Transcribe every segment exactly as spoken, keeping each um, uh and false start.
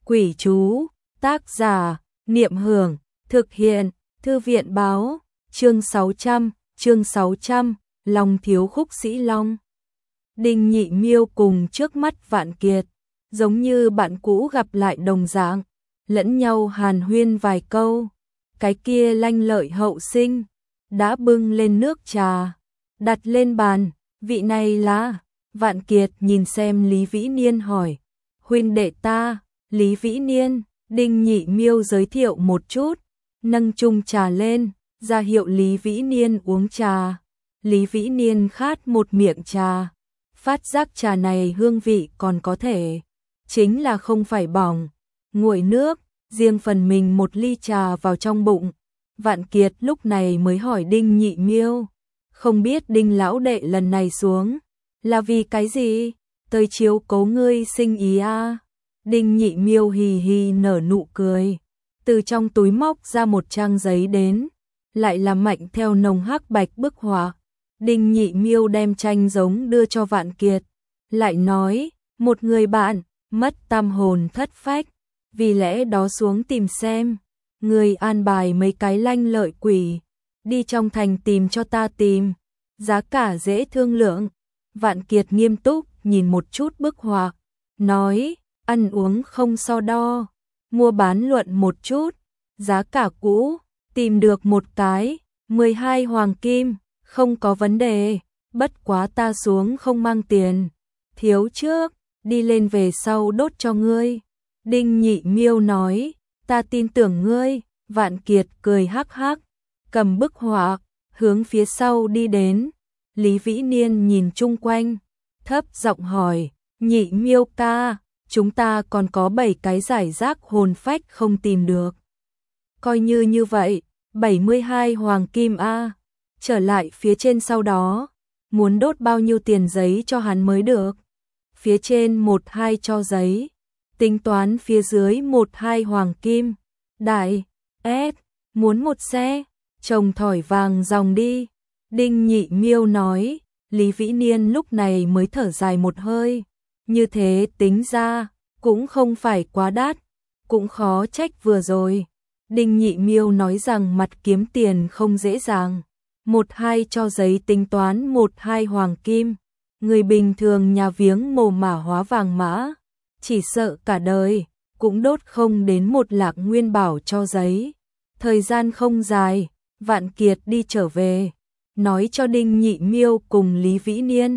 Quỷ chú, tác giả, Niệm Hưởng, thực hiện, Thư viện báo, chương sáu trăm, chương sáu trăm, Long thiếu khúc sĩ Long. Đinh Nhị Miêu cùng trước mắt Vạn Kiệt, giống như bạn cũ gặp lại đồng dạng, lẫn nhau hàn huyên vài câu. Cái kia lanh lợi hậu sinh đã bưng lên nước trà, đặt lên bàn. Vị này là? Vạn Kiệt nhìn xem Lý Vĩ Niên hỏi. Huynh đệ ta, Lý Vĩ Niên. Đinh Nhị Miêu giới thiệu một chút, nâng chung trà lên, ra hiệu Lý Vĩ Niên uống trà. Lý Vĩ Niên khát một miệng trà, phát giác trà này hương vị còn có thể, chính là không phải bỏng, nguội nước, riêng phần mình một ly trà vào trong bụng. Vạn Kiệt lúc này mới hỏi Đinh Nhị Miêu, không biết Đinh lão đệ lần này xuống là vì cái gì? Tới chiếu cố ngươi sinh ý a. Đinh Nhị Miêu hì hì nở nụ cười, từ trong túi móc ra một trang giấy đến, lại là mạnh theo nồng hắc bạch bức họa. Đinh Nhị Miêu đem tranh giống đưa cho Vạn Kiệt, lại nói, một người bạn mất tam hồn thất phách, vì lẽ đó xuống tìm xem, người an bài mấy cái lanh lợi quỷ, đi trong thành tìm cho ta tìm, giá cả dễ thương lượng. Vạn Kiệt nghiêm túc nhìn một chút bức họa, nói, ăn uống không so đo, mua bán luận một chút, giá cả cũ, tìm được một cái, mười hai hoàng kim, không có vấn đề, bất quá ta xuống không mang tiền, thiếu trước, đi lên về sau đốt cho ngươi. Đinh Nhị Miêu nói, ta tin tưởng ngươi. Vạn Kiệt cười hắc hắc, cầm bức họa, hướng phía sau đi đến. Lý Vĩ Niên nhìn chung quanh, thấp giọng hỏi, Nhị Miêu ca, chúng ta còn có bảy cái giải rác hồn phách không tìm được. Coi như như vậy, bảy mươi hai hoàng kim a. Trở lại phía trên sau đó, muốn đốt bao nhiêu tiền giấy cho hắn mới được. Phía trên một hai cho giấy, tính toán phía dưới một hai hoàng kim. Đại, S, muốn một xe, chồng thỏi vàng dòng đi. Đinh Nhị Miêu nói. Lý Vĩ Niên lúc này mới thở dài một hơi. Như thế tính ra, cũng không phải quá đắt, cũng khó trách vừa rồi. Đinh Nhị Miêu nói rằng mặt kiếm tiền không dễ dàng. Một hai cho giấy tính toán một hai hoàng kim. Người bình thường nhà viếng mồ mả hóa vàng mã, chỉ sợ cả đời, cũng đốt không đến một lạc nguyên bảo cho giấy. Thời gian không dài, Vạn Kiệt đi trở về, nói cho Đinh Nhị Miêu cùng Lý Vĩ Niên,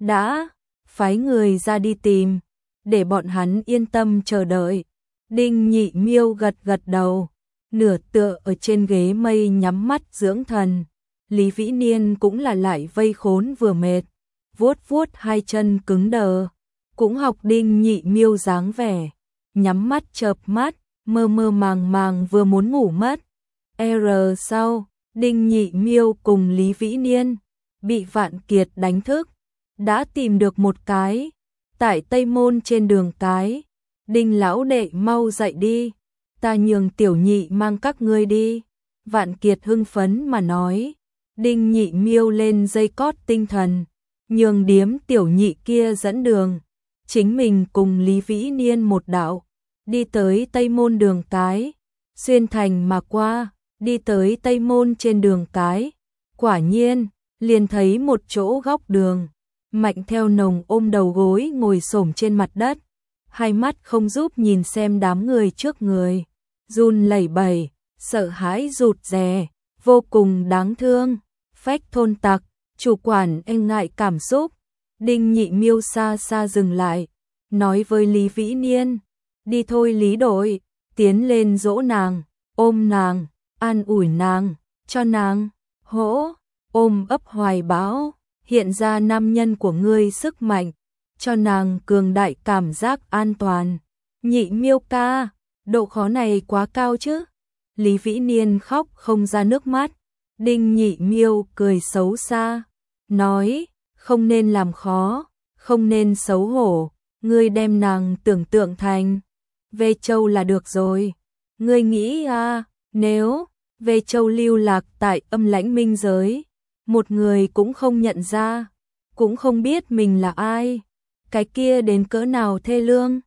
đã phái người ra đi tìm, để bọn hắn yên tâm chờ đợi. Đinh Nhị Miêu gật gật đầu, nửa tựa ở trên ghế mây nhắm mắt dưỡng thần. Lý Vĩ Niên cũng là lại vây khốn vừa mệt, vuốt vuốt hai chân cứng đờ, cũng học Đinh Nhị Miêu dáng vẻ, nhắm mắt chợp mắt, mơ mơ màng màng vừa muốn ngủ mất. R sau, Đinh Nhị Miêu cùng Lý Vĩ Niên bị Vạn Kiệt đánh thức, đã tìm được một cái, tại Tây Môn trên đường cái. Đinh lão đệ mau dậy đi, ta nhường Tiểu Nhị mang các ngươi đi. Vạn Kiệt hưng phấn mà nói. Đinh Nhị Miêu lên dây cót tinh thần, nhường điếm Tiểu Nhị kia dẫn đường, chính mình cùng Lý Vĩ Niên một đạo, đi tới Tây Môn đường cái, xuyên thành mà qua, đi tới Tây Môn trên đường cái, quả nhiên, liền thấy một chỗ góc đường, Mạnh theo nồng ôm đầu gối ngồi xổm trên mặt đất, hai mắt không giúp nhìn xem đám người trước người, run lẩy bẩy, sợ hãi rụt rè, vô cùng đáng thương. Phách thôn tặc, chủ quản e ngại cảm xúc. Đinh Nhị Miêu xa xa dừng lại, nói với Lý Vĩ Niên, đi thôi Lý đội, tiến lên dỗ nàng, ôm nàng, an ủi nàng, cho nàng hỗ, ôm ấp hoài bão, hiện ra nam nhân của ngươi sức mạnh, cho nàng cường đại cảm giác an toàn. Nhị Miêu ca, độ khó này quá cao chứ? Lý Vĩ Niên khóc không ra nước mắt. Đinh Nhị Miêu cười xấu xa, nói, không nên làm khó, không nên xấu hổ, ngươi đem nàng tưởng tượng thành Về Châu là được rồi. Ngươi nghĩ à, nếu Về Châu lưu lạc tại âm lãnh minh giới, một người cũng không nhận ra, cũng không biết mình là ai, cái kia đến cỡ nào thê lương.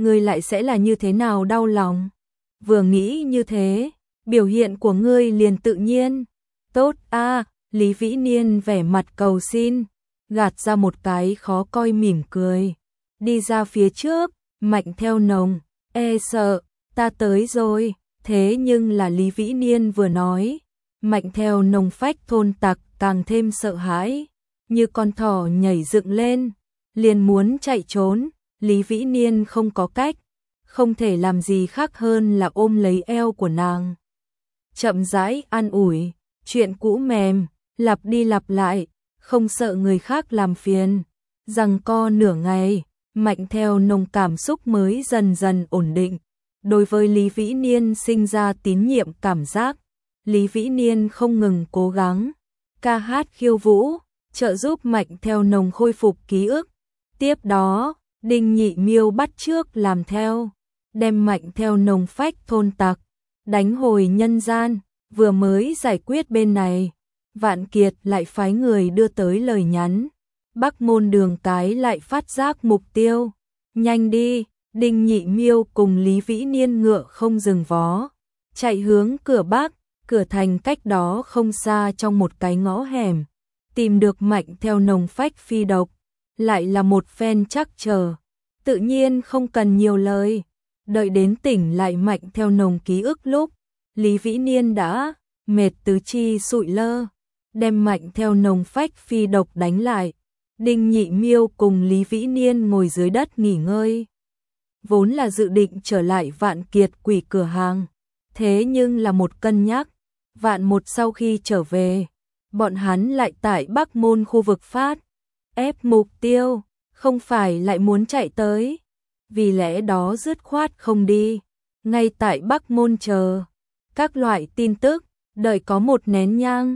ngươi lại sẽ là như thế nào đau lòng. Vừa nghĩ như thế, biểu hiện của ngươi liền tự nhiên. Tốt a, Lý Vĩ Niên vẻ mặt cầu xin, gạt ra một cái khó coi mỉm cười. Đi ra phía trước, Mạnh Theo Nồng, e sợ, ta tới rồi. Thế nhưng là Lý Vĩ Niên vừa nói, Mạnh Theo Nồng phách thôn tặc càng thêm sợ hãi, như con thỏ nhảy dựng lên, liền muốn chạy trốn. Lý Vĩ Niên không có cách, không thể làm gì khác hơn là ôm lấy eo của nàng. Chậm rãi an ủi, chuyện cũ mềm, lặp đi lặp lại, không sợ người khác làm phiền. Giằng co nửa ngày, Mạnh Theo Nồng cảm xúc mới dần dần ổn định. Đối với Lý Vĩ Niên sinh ra tín nhiệm cảm giác. Lý Vĩ Niên không ngừng cố gắng, ca hát khiêu vũ, trợ giúp Mạnh Theo Nồng khôi phục ký ức. Tiếp đó, Đinh Nhị Miêu bắt chước làm theo, đem Mạnh Theo Nồng phách thôn tặc, đánh hồi nhân gian. Vừa mới giải quyết bên này, Vạn Kiệt lại phái người đưa tới lời nhắn. Bắc Môn Đường cái lại phát giác mục tiêu. Nhanh đi, Đinh Nhị Miêu cùng Lý Vĩ Niên ngựa không dừng vó, chạy hướng cửa Bắc. Cửa thành cách đó không xa trong một cái ngõ hẻm, tìm được Mạnh Theo Nồng phách phi độc, lại là một phen chắc chờ. Tự nhiên không cần nhiều lời, đợi đến tỉnh lại Mạnh Theo Nồng ký ức lúc, Lý Vĩ Niên đã mệt tứ chi sụi lơ, đem Mạnh Theo Nồng phách phi độc đánh lại. Đinh Nhị Miêu cùng Lý Vĩ Niên ngồi dưới đất nghỉ ngơi, vốn là dự định trở lại Vạn Kiệt quỷ cửa hàng, thế nhưng là một cân nhắc, Vạn một sau khi trở về, bọn hắn lại tại Bắc Môn khu vực phát ép mục tiêu, không phải lại muốn chạy tới, vì lẽ đó dứt khoát không đi, ngay tại Bắc Môn chờ các loại tin tức, đợi có một nén nhang.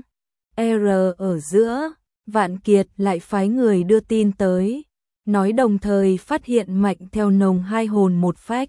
R ở giữa, Vạn Kiệt lại phái người đưa tin tới, nói đồng thời phát hiện Mạnh Theo Nồng hai hồn một phách.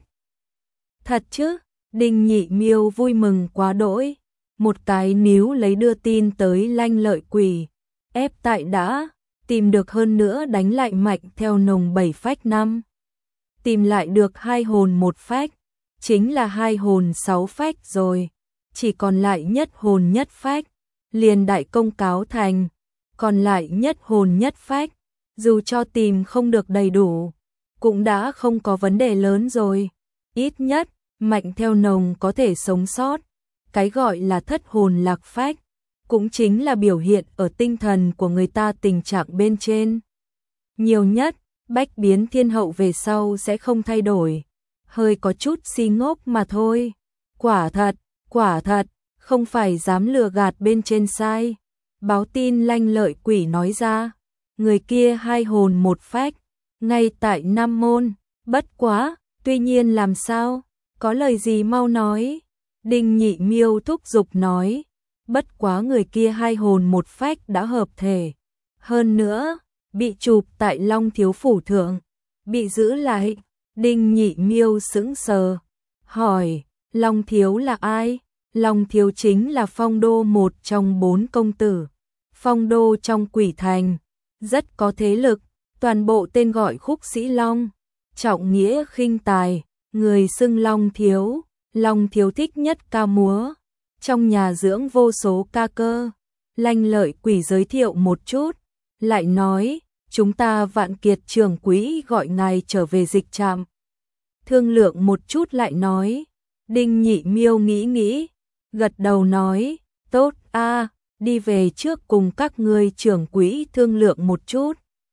Thật chứ? Đinh Nhị Miêu vui mừng quá đỗi, một cái níu lấy đưa tin tới Lanh Lợi Quỷ, ép tại đã, tìm được hơn nữa đánh lại Mạnh Theo Nồng bảy phách năm. Tìm lại được hai hồn một phách, chính là hai hồn sáu phách rồi, chỉ còn lại nhất hồn nhất phách, liền đại công cáo thành, còn lại nhất hồn nhất phách, dù cho tìm không được đầy đủ, cũng đã không có vấn đề lớn rồi, ít nhất Mạnh Theo Nồng có thể sống sót. Cái gọi là thất hồn lạc phách, cũng chính là biểu hiện ở tinh thần của người ta tình trạng bên trên. Nhiều nhất, bách biến thiên hậu về sau sẽ không thay đổi, hơi có chút si ngốc mà thôi. Quả thật, quả thật, không phải dám lừa gạt bên trên sai. Báo tin Lanh Lợi Quỷ nói ra, người kia hai hồn một phách, ngay tại Nam Môn, bất quá, tuy nhiên làm sao, có lời gì mau nói. Đinh Nhị Miêu thúc giục nói, bất quá người kia hai hồn một phách đã hợp thể. Hơn nữa, bị chụp tại Long Thiếu Phủ Thượng, bị giữ lại. Đinh Nhị Miêu sững sờ, hỏi, Long Thiếu là ai? Long Thiếu chính là Phong Đô một trong bốn công tử. Phong Đô trong Quỷ Thành, rất có thế lực, toàn bộ tên gọi Khúc Sĩ Long, trọng nghĩa khinh tài, người xưng Long Thiếu. Long Thiếu thích nhất ca múa, trong nhà dưỡng vô số ca cơ. Lanh Lợi Quỷ giới thiệu một chút, lại nói, chúng ta Vạn Kiệt trưởng quỹ gọi ngài trở về dịch trạm. Thương lượng một chút lại nói, Đinh Nhị Miêu nghĩ nghĩ, gật đầu nói, tốt a, đi về trước cùng các ngươi trưởng quỹ thương lượng một chút.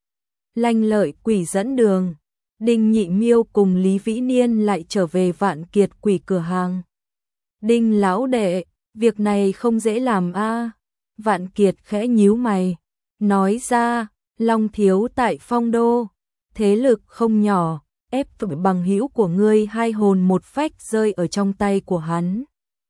Lanh Lợi Quỷ dẫn đường. Đinh Nhị Miêu cùng Lý Vĩ Niên lại trở về Vạn Kiệt quỷ cửa hàng. Đinh lão đệ, việc này không dễ làm a. Vạn Kiệt khẽ nhíu mày, nói ra, Long Thiếu tại Phong Đô, thế lực không nhỏ, ép bằng hữu của ngươi hai hồn một phách rơi ở trong tay của hắn.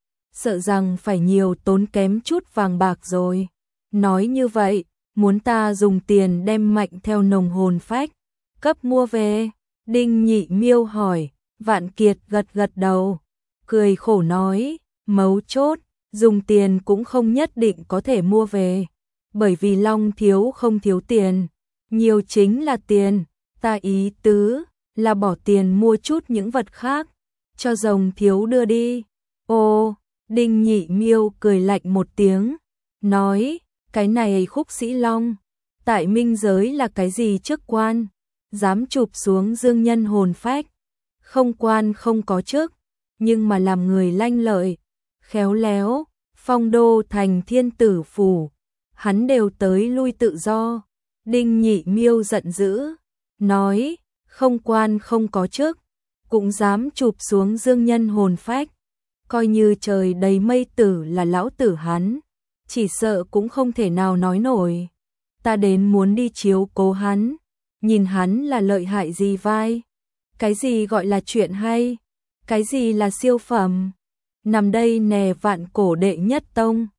Sợ rằng phải nhiều tốn kém chút vàng bạc rồi. Nói như vậy, muốn ta dùng tiền đem Mạnh Theo Nồng hồn phách cấp mua về. Đinh Nhị Miêu hỏi, Vạn Kiệt gật gật đầu, cười khổ nói, mấu chốt, dùng tiền cũng không nhất định có thể mua về, bởi vì Long Thiếu không thiếu tiền, nhiều chính là tiền, ta ý tứ, là bỏ tiền mua chút những vật khác, cho rồng thiếu đưa đi. Ô, Đinh Nhị Miêu cười lạnh một tiếng, nói, cái này Khúc Sĩ Long, tại minh giới là cái gì chức quan, dám chụp xuống dương nhân hồn phách, không quan không có chức, nhưng mà làm người lanh lợi, khéo léo, phong đô thành thiên tử phủ, hắn đều tới lui tự do. Đinh Nhị Miêu giận dữ, nói, không quan không có chức, cũng dám chụp xuống dương nhân hồn phách, coi như trời đầy mây tử là lão tử hắn, chỉ sợ cũng không thể nào nói nổi. Ta đến muốn đi chiếu cố hắn, nhìn hắn là lợi hại gì vai, cái gì gọi là chuyện hay, cái gì là siêu phẩm. Nằm đây nè vạn cổ đệ nhất tông,